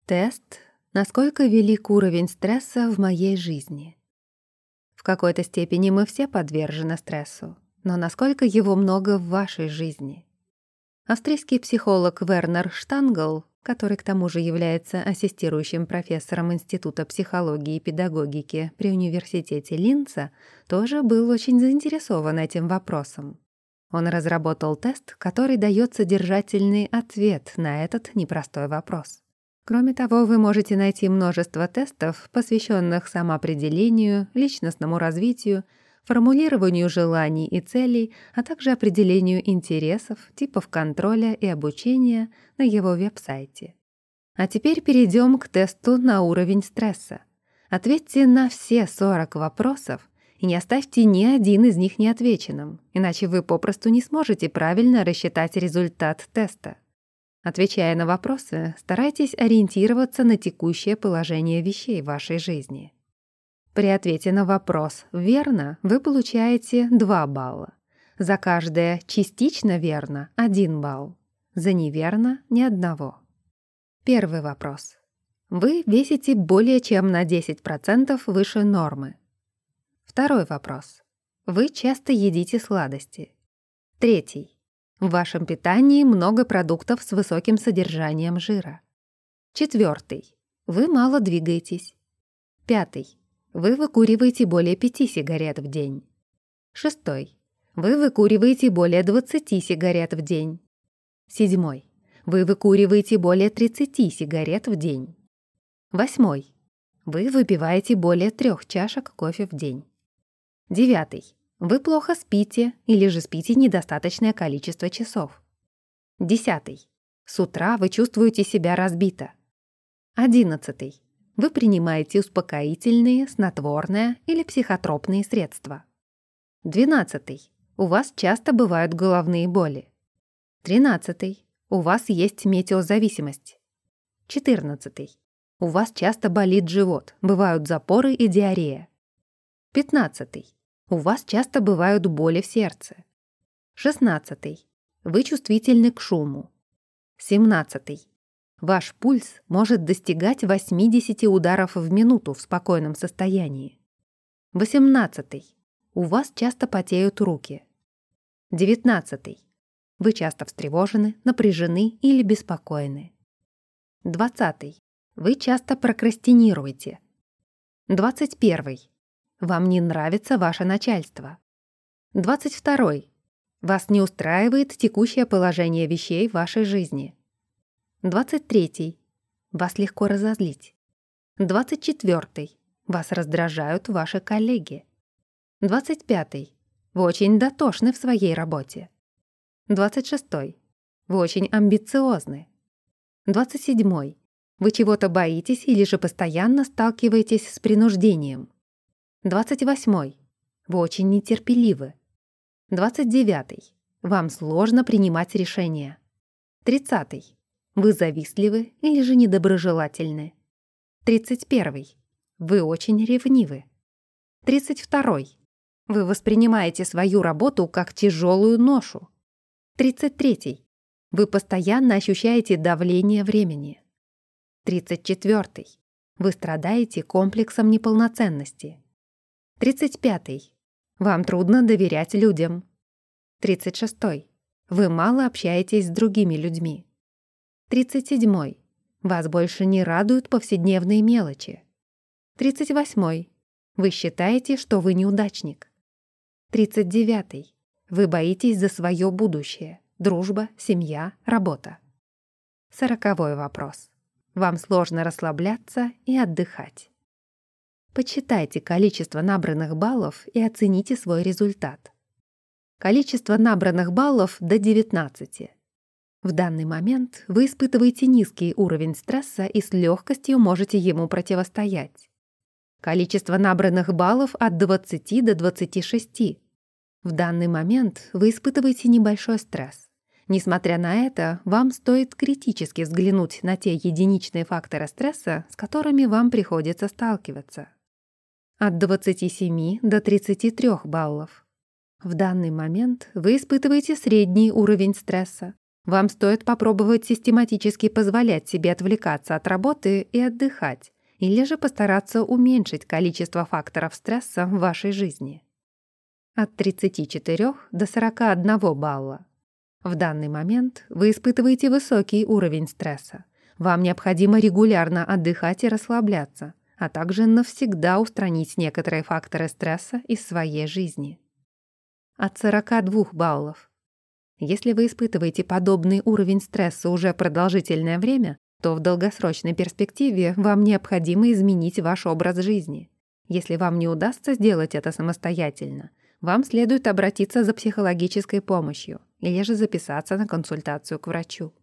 Тест «Насколько велик уровень стресса в моей жизни?». В какой-то степени мы все подвержены стрессу, но насколько его много в вашей жизни? Австрийский психолог Вернер Штангл, который к тому же является ассистирующим профессором Института психологии и педагогики при университете Линца, тоже был очень заинтересован этим вопросом. Он разработал тест, который дает содержательный ответ на этот непростой вопрос. Кроме того, вы можете найти множество тестов, посвященных самоопределению, личностному развитию, формулированию желаний и целей, а также определению интересов, типов контроля и обучения на его веб-сайте. А теперь перейдем к тесту на уровень стресса. Ответьте на все 40 вопросов и не оставьте ни один из них неотвеченным, иначе вы попросту не сможете правильно рассчитать результат теста. Отвечая на вопросы, старайтесь ориентироваться на текущее положение вещей в вашей жизни. При ответе на вопрос «верно» вы получаете 2 балла. За каждое «частично верно» — 1 балл. За «неверно» — ни одного. Первый вопрос. Вы весите более чем на 10% выше нормы. Второй вопрос. Вы часто едите сладости. Третий. В вашем питании много продуктов с высоким содержанием жира. Четвертый. Вы мало двигаетесь. Пятый. Вы выкуриваете более 5 сигарет в день. Шестой. Вы выкуриваете более 20 сигарет в день. Седьмой. Вы выкуриваете более 30 сигарет в день. Восьмой. Вы выпиваете более 3 чашек кофе в день. Девятый. Вы плохо спите или же спите недостаточное количество часов. 10. С утра вы чувствуете себя разбито. 11. Вы принимаете успокоительные, снотворное или психотропные средства. 12. У вас часто бывают головные боли. 13. У вас есть метеозависимость. 14. У вас часто болит живот, бывают запоры и диарея. 15. У вас часто бывают боли в сердце. 16. Вы чувствительны к шуму. 17. Ваш пульс может достигать 80 ударов в минуту в спокойном состоянии. 18. У вас часто потеют руки. 19. Вы часто встревожены, напряжены или беспокойны. 20. Вы часто прокрастинируете. 21. Вам не нравится ваше начальство. 22. Вас не устраивает текущее положение вещей в вашей жизни. 23. Вас легко разозлить. 24. Вас раздражают ваши коллеги. 25. Вы очень дотошны в своей работе. 26. Вы очень амбициозны. 27. Вы чего-то боитесь или же постоянно сталкиваетесь с принуждением. 28. Вы очень нетерпеливы. 29. Вам сложно принимать решения. 30. Вы завистливы или же недоброжелательны. 31. Вы очень ревнивы. 32. Вы воспринимаете свою работу как тяжелую ношу. 33. Вы постоянно ощущаете давление времени. 34. Вы страдаете комплексом неполноценности. 35. Вам трудно доверять людям. 36. Вы мало общаетесь с другими людьми. 37. Вас больше не радуют повседневные мелочи. 38. Вы считаете, что вы неудачник. 39. Вы боитесь за свое будущее. Дружба, семья, работа. 40-й вопрос. Вам сложно расслабляться и отдыхать. Подсчитайте количество набранных баллов и оцените свой результат. Количество набранных баллов до 19. В данный момент вы испытываете низкий уровень стресса и с легкостью можете ему противостоять. Количество набранных баллов от 20 до 26. В данный момент вы испытываете небольшой стресс. Несмотря на это, вам стоит критически взглянуть на те единичные факторы стресса, с которыми вам приходится сталкиваться. От 27 до 33 баллов. В данный момент вы испытываете средний уровень стресса. Вам стоит попробовать систематически позволять себе отвлекаться от работы и отдыхать, или же постараться уменьшить количество факторов стресса в вашей жизни. От 34 до 41 балла. В данный момент вы испытываете высокий уровень стресса. Вам необходимо регулярно отдыхать и расслабляться, а также навсегда устранить некоторые факторы стресса из своей жизни. От 42 баллов. Если вы испытываете подобный уровень стресса уже продолжительное время, то в долгосрочной перспективе вам необходимо изменить ваш образ жизни. Если вам не удастся сделать это самостоятельно, вам следует обратиться за психологической помощью или же записаться на консультацию к врачу.